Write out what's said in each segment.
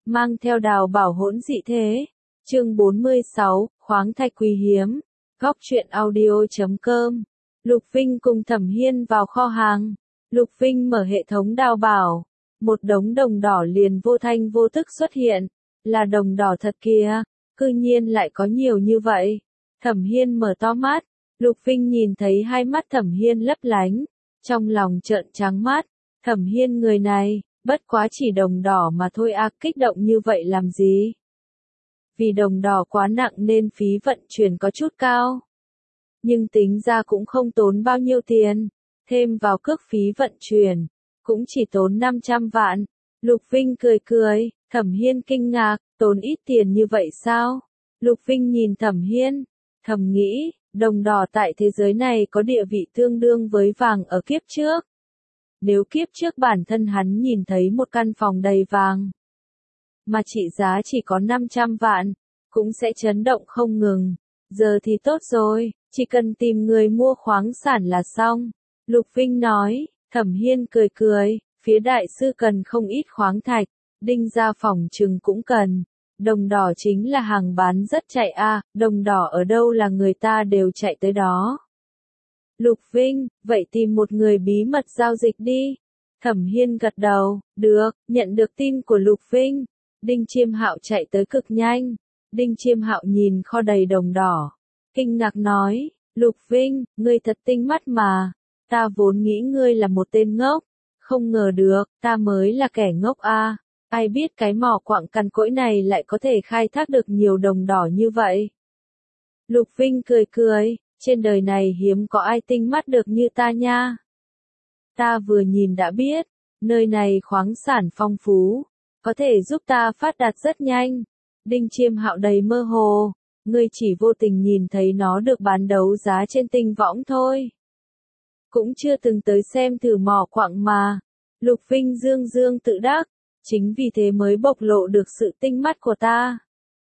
mang theo đào bảo hỗn dị thế. Chương 46, khoáng thạch quý hiếm. Góc truyện audio.com. Lục Vinh cùng Thẩm Hiên vào kho hàng. Lục Vinh mở hệ thống đào bảo. Một đống đồng đỏ liền vô thanh vô tức xuất hiện. Là đồng đỏ thật kìa, cư nhiên lại có nhiều như vậy. Thẩm Hiên mở to mắt. Lục Vinh nhìn thấy hai mắt Thẩm Hiên lấp lánh. Trong lòng trợn trắng mắt. Thẩm Hiên người này, bất quá chỉ đồng đỏ mà thôi à, kích động như vậy làm gì? Vì đồng đỏ quá nặng nên phí vận chuyển có chút cao. Nhưng tính ra cũng không tốn bao nhiêu tiền. Thêm vào cước phí vận chuyển, cũng chỉ tốn 500 vạn. Lục Vinh cười cười, Thẩm Hiên kinh ngạc, tốn ít tiền như vậy sao? Lục Vinh nhìn Thẩm Hiên, thầm nghĩ, đồng đỏ tại thế giới này có địa vị tương đương với vàng ở kiếp trước. Nếu kiếp trước bản thân hắn nhìn thấy một căn phòng đầy vàng, mà trị giá chỉ có 500 vạn, cũng sẽ chấn động không ngừng. Giờ thì tốt rồi, chỉ cần tìm người mua khoáng sản là xong. Lục Vinh nói. Thẩm Hiên cười cười, phía đại sư cần không ít khoáng thạch, Đinh gia phòng trừng cũng cần. Đồng đỏ chính là hàng bán rất chạy a, đồng đỏ ở đâu là người ta đều chạy tới đó. Lục Vinh, vậy tìm một người bí mật giao dịch đi. Thẩm Hiên gật đầu, được, nhận được tin của Lục Vinh. Đinh Chiêm Hạo chạy tới cực nhanh. Đinh Chiêm Hạo nhìn kho đầy đồng đỏ, kinh ngạc nói, Lục Vinh, ngươi thật tinh mắt mà. Ta vốn nghĩ ngươi là một tên ngốc, không ngờ được, ta mới là kẻ ngốc a. Ai biết cái mỏ quặng cằn cỗi này lại có thể khai thác được nhiều đồng đỏ như vậy. Lục Vinh cười cười, trên đời này hiếm có ai tinh mắt được như ta nha. Ta vừa nhìn đã biết, nơi này khoáng sản phong phú, có thể giúp ta phát đạt rất nhanh. Đinh Chiêm Hạo đầy mơ hồ, ngươi chỉ vô tình nhìn thấy nó được bán đấu giá trên tinh võng thôi. Cũng chưa từng tới xem thử mỏ quặng mà. Lục Vinh dương dương tự đắc, chính vì thế mới bộc lộ được sự tinh mắt của ta.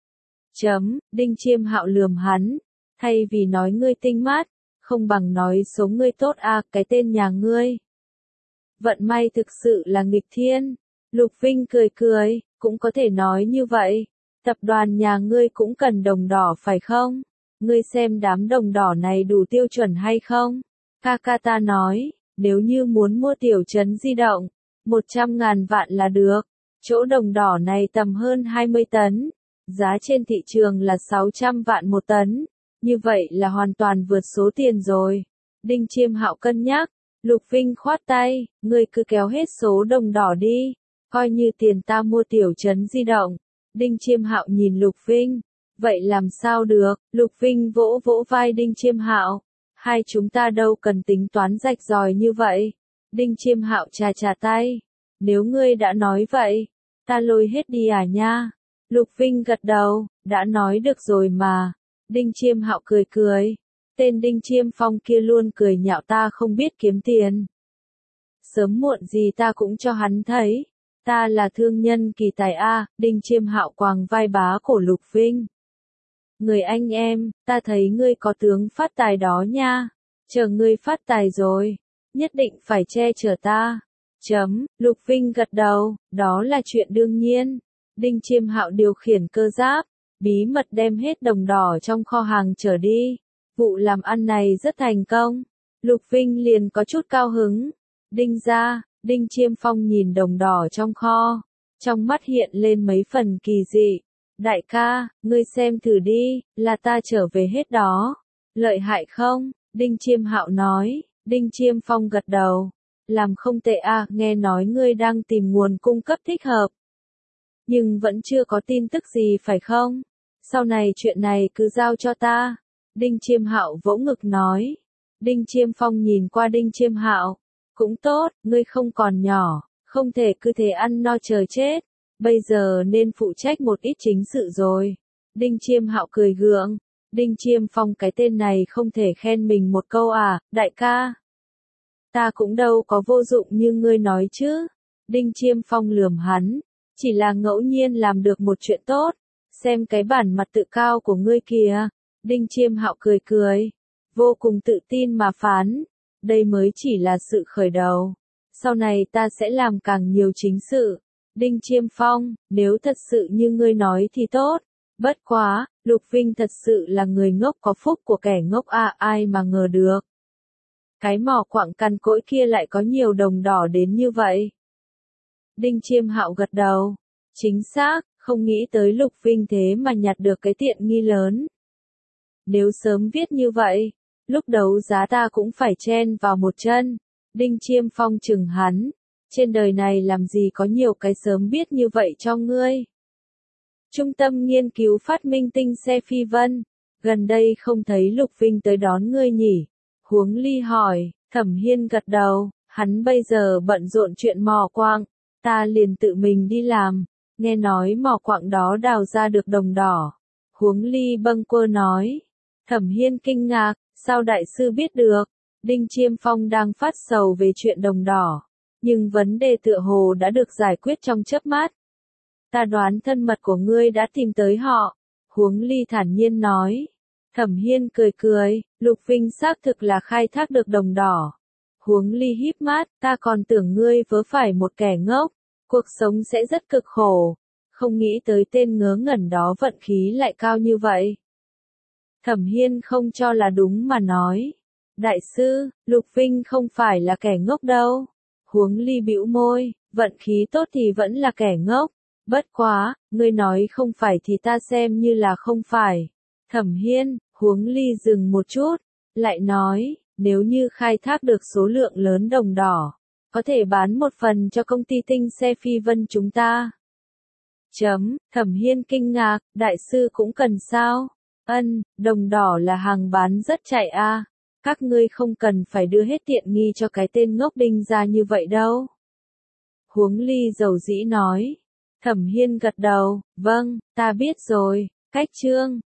Đinh Chiêm Hạo lườm hắn, thay vì nói ngươi tinh mắt, không bằng nói số ngươi tốt à, cái tên nhà ngươi. Vận may thực sự là nghịch thiên. Lục Vinh cười cười, cũng có thể nói như vậy. Tập đoàn nhà ngươi cũng cần đồng đỏ phải không? Ngươi xem đám đồng đỏ này đủ tiêu chuẩn hay không? Kakata nói, nếu như muốn mua tiểu trấn di động, 100.000 vạn là được. Chỗ đồng đỏ này tầm hơn 20 tấn. Giá trên thị trường là 600 vạn một tấn. Như vậy là hoàn toàn vượt số tiền rồi. Đinh Chiêm Hạo cân nhắc. Lục Vinh khoát tay, ngươi cứ kéo hết số đồng đỏ đi. Coi như tiền ta mua tiểu trấn di động. Đinh Chiêm Hạo nhìn Lục Vinh. Vậy làm sao được? Lục Vinh vỗ vỗ vai Đinh Chiêm Hạo. Hai chúng ta đâu cần tính toán rạch ròi như vậy. Đinh Chiêm Hạo chà chà tay. Nếu ngươi đã nói vậy, ta lôi hết đi à nha. Lục Vinh gật đầu, đã nói được rồi mà. Đinh Chiêm Hạo cười cười. Tên Đinh Chiêm Phong kia luôn cười nhạo ta không biết kiếm tiền. Sớm muộn gì ta cũng cho hắn thấy. Ta là thương nhân kỳ tài a. Đinh Chiêm Hạo quàng vai bá cổ Lục Vinh. Người anh em, ta thấy ngươi có tướng phát tài đó nha. Chờ ngươi phát tài rồi, nhất định phải che chở ta. Lục Vinh gật đầu, đó là chuyện đương nhiên. Đinh Chiêm Hạo điều khiển cơ giáp, bí mật đem hết đồng đỏ trong kho hàng trở đi. Vụ làm ăn này rất thành công. Lục Vinh liền có chút cao hứng. Đinh Chiêm Phong nhìn đồng đỏ trong kho, trong mắt hiện lên mấy phần kỳ dị. Đại ca, ngươi xem thử đi, là ta trở về hết đó. Lợi hại không? Đinh Chiêm Hạo nói. Đinh Chiêm Phong gật đầu. Làm không tệ à, nghe nói ngươi đang tìm nguồn cung cấp thích hợp. Nhưng vẫn chưa có tin tức gì phải không? Sau này chuyện này cứ giao cho ta. Đinh Chiêm Hạo vỗ ngực nói. Đinh Chiêm Phong nhìn qua Đinh Chiêm Hạo. Cũng tốt, ngươi không còn nhỏ, không thể cứ thế ăn no chờ chết. Bây giờ nên phụ trách một ít chính sự rồi. Đinh Chiêm Hạo cười gượng. Đinh Chiêm Phong cái tên này không thể khen mình một câu à, đại ca. Ta cũng đâu có vô dụng như ngươi nói chứ. Đinh Chiêm Phong lườm hắn. Chỉ là ngẫu nhiên làm được một chuyện tốt. Xem cái bản mặt tự cao của ngươi kìa. Đinh Chiêm Hạo cười cười. Vô cùng tự tin mà phán. Đây mới chỉ là sự khởi đầu. Sau này ta sẽ làm càng nhiều chính sự. Đinh Chiêm Phong, nếu thật sự như ngươi nói thì tốt. Bất quá, Lục Vinh thật sự là người ngốc có phúc của kẻ ngốc à, ai mà ngờ được. Cái mỏ quặng cằn cỗi kia lại có nhiều đồng đỏ đến như vậy. Đinh Chiêm Hạo gật đầu. Chính xác, không nghĩ tới Lục Vinh thế mà nhặt được cái tiện nghi lớn. Nếu sớm viết như vậy, lúc đấu giá ta cũng phải chen vào một chân. Đinh Chiêm Phong chừng hắn. Trên đời này làm gì có nhiều cái sớm biết như vậy cho ngươi. Trung tâm nghiên cứu phát minh tinh xe phi vân. Gần đây không thấy Lục Vinh tới đón ngươi nhỉ? Huống Ly hỏi. Thẩm Hiên gật đầu. Hắn bây giờ bận rộn chuyện mỏ quặng. Ta liền tự mình đi làm. Nghe nói mỏ quặng đó đào ra được đồng đỏ. Huống Ly bâng quơ nói. Thẩm Hiên kinh ngạc. Sao đại sư biết được? Đinh Chiêm Phong đang phát sầu về chuyện đồng đỏ. Nhưng vấn đề tựa hồ đã được giải quyết trong chớp mắt. Ta đoán thân mật của ngươi đã tìm tới họ. Huống Ly thản nhiên nói. Thẩm Hiên cười cười, Lục Vinh xác thực là khai thác được đồng đỏ. Huống Ly híp mắt, ta còn tưởng ngươi vớ phải một kẻ ngốc. Cuộc sống sẽ rất cực khổ. Không nghĩ tới tên ngớ ngẩn đó vận khí lại cao như vậy. Thẩm Hiên không cho là đúng mà nói. Đại sư, Lục Vinh không phải là kẻ ngốc đâu. Huống Ly bĩu môi, vận khí tốt thì vẫn là kẻ ngốc. Bất quá, ngươi nói không phải thì ta xem như là không phải. Thẩm Hiên, Huống Ly dừng một chút, lại nói, nếu như khai thác được số lượng lớn đồng đỏ, có thể bán một phần cho công ty tinh xe phi vân chúng ta. Thẩm Hiên kinh ngạc, đại sư cũng cần sao? Đồng đỏ là hàng bán rất chạy a. Các ngươi không cần phải đưa hết tiện nghi cho cái tên ngốc Đinh ra như vậy đâu. Huống Ly dầu dĩ nói. Thẩm Hiên gật đầu, vâng, ta biết rồi, cách chương.